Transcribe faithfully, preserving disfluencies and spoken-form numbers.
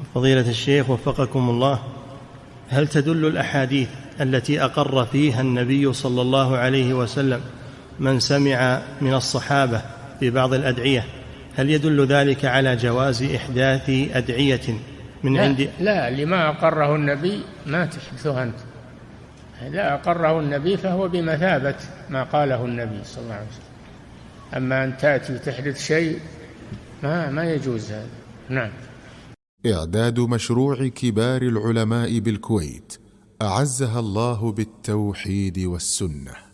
فضيلة الشيخ وفقكم الله، هل تدل الأحاديث التي أقر فيها النبي صلى الله عليه وسلم من سمع من الصحابة في بعض الأدعية، هل يدل ذلك على جواز إحداث أدعية من لا عند لا اللي ما أقره النبي ما تحدثه أنت. إذا أقره النبي فهو بمثابة ما قاله النبي صلى الله عليه وسلم. أما أن تأتي وتحدث شيء ما, ما يجوز هذا. نعم. إعداد مشروع كبار العلماء بالكويت أعزها الله بالتوحيد والسنة.